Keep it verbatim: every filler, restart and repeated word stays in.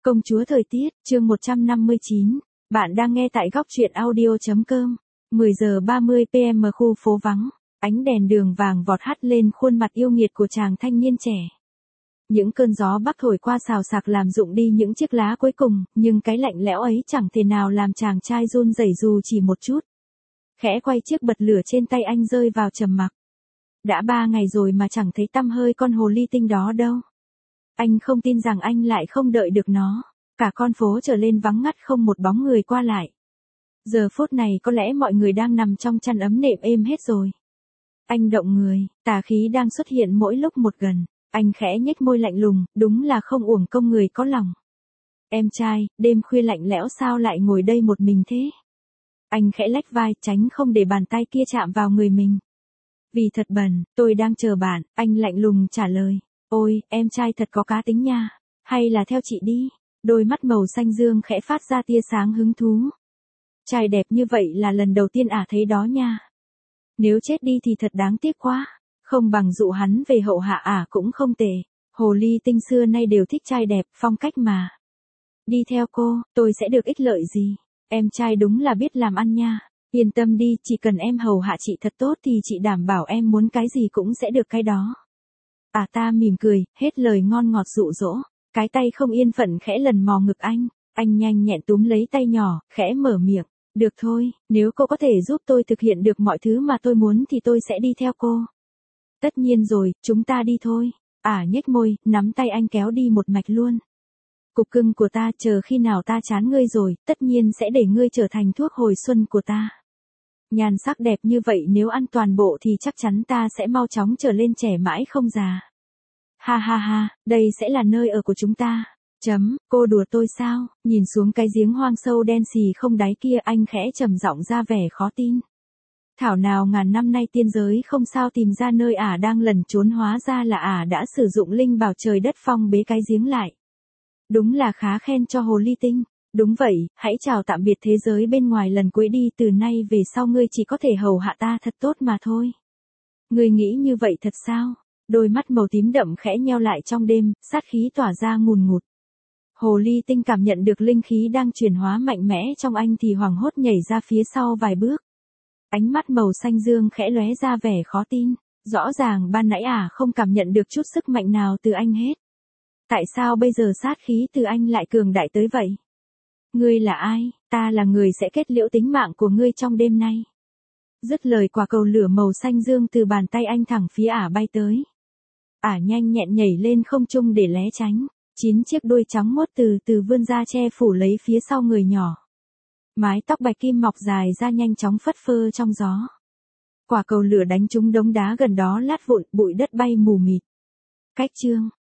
Công chúa thời tiết, chương một trăm năm mươi chín. Bạn đang nghe tại góc truyện audio.com. mười giờ ba mươi p m khu phố vắng, ánh đèn đường vàng vọt hắt lên khuôn mặt yêu nghiệt của chàng thanh niên trẻ. Những cơn gió bắc thổi qua xào xạc làm rụng đi những chiếc lá cuối cùng, nhưng cái lạnh lẽo ấy chẳng thể nào làm chàng trai run rẩy dù chỉ một chút. Khẽ quay chiếc bật lửa trên tay anh rơi vào trầm mặc. Đã ba ngày rồi mà chẳng thấy tăm hơi con hồ ly tinh đó đâu. Anh không tin rằng anh lại không đợi được nó. Cả con phố trở lên vắng ngắt không một bóng người qua lại. Giờ phút này có lẽ mọi người đang nằm trong chăn ấm nệm êm hết rồi. Anh động người, tà khí đang xuất hiện mỗi lúc một gần. Anh khẽ nhếch môi lạnh lùng, đúng là không uổng công người có lòng. Em trai, đêm khuya lạnh lẽo sao lại ngồi đây một mình thế? Anh khẽ lách vai tránh không để bàn tay kia chạm vào người mình. Vì thật bần, tôi đang chờ bạn, anh lạnh lùng trả lời. Ôi, em trai thật có cá tính nha. Hay là theo chị đi. Đôi mắt màu xanh dương khẽ phát ra tia sáng hứng thú. Trai đẹp như vậy là lần đầu tiên ả thấy đó nha. Nếu chết đi thì thật đáng tiếc quá. Không bằng dụ hắn về hậu hạ ả cũng không tệ. Hồ ly tinh xưa nay đều thích trai đẹp, phong cách mà. Đi theo cô, tôi sẽ được ích lợi gì? Em trai đúng là biết làm ăn nha. Yên tâm đi, chỉ cần em hầu hạ chị thật tốt thì chị đảm bảo em muốn cái gì cũng sẽ được cái đó. À ta mỉm cười, hết lời ngon ngọt dụ dỗ. Cái tay không yên phận khẽ lần mò ngực anh. Anh nhanh nhẹn túm lấy tay nhỏ, khẽ mở miệng. Được thôi, nếu cô có thể giúp tôi thực hiện được mọi thứ mà tôi muốn thì tôi sẽ đi theo cô. Tất nhiên rồi, chúng ta đi thôi. À nhếch môi, nắm tay anh kéo đi một mạch luôn. Cục cưng của ta, chờ khi nào ta chán ngươi rồi, tất nhiên sẽ để ngươi trở thành thuốc hồi xuân của ta. Nhan sắc đẹp như vậy nếu ăn toàn bộ thì chắc chắn ta sẽ mau chóng trở lên trẻ mãi không già. Ha ha ha, đây sẽ là nơi ở của chúng ta. Chấm, cô đùa tôi sao? Nhìn xuống cái giếng hoang sâu đen xì không đáy kia anh khẽ trầm giọng ra vẻ khó tin. Thảo nào ngàn năm nay tiên giới không sao tìm ra nơi ả đang lẩn trốn, hóa ra là ả đã sử dụng linh bảo trời đất phong bế cái giếng lại. Đúng là khá khen cho hồ ly tinh. Đúng vậy, hãy chào tạm biệt thế giới bên ngoài lần cuối đi, từ nay về sau ngươi chỉ có thể hầu hạ ta thật tốt mà thôi. Ngươi nghĩ như vậy thật sao? Đôi mắt màu tím đậm khẽ nheo lại trong đêm, sát khí tỏa ra ngùn ngụt. Hồ ly tinh cảm nhận được linh khí đang chuyển hóa mạnh mẽ trong anh thì hoảng hốt nhảy ra phía sau vài bước. Ánh mắt màu xanh dương khẽ lóe ra vẻ khó tin. Rõ ràng ban nãy ả không cảm nhận được chút sức mạnh nào từ anh hết. Tại sao bây giờ sát khí từ anh lại cường đại tới vậy? Ngươi là ai? Ta là người sẽ kết liễu tính mạng của ngươi trong đêm nay. Dứt lời, quả cầu lửa màu xanh dương từ bàn tay anh thẳng phía ả bay tới. Ả nhanh nhẹn nhảy lên không trung để né tránh. Chín chiếc đuôi trắng muốt từ từ vươn ra che phủ lấy phía sau người nhỏ. Mái tóc bạch kim mọc dài ra nhanh chóng phất phơ trong gió. Quả cầu lửa đánh trúng đống đá gần đó lát vụn, bụi đất bay mù mịt. Cách chương.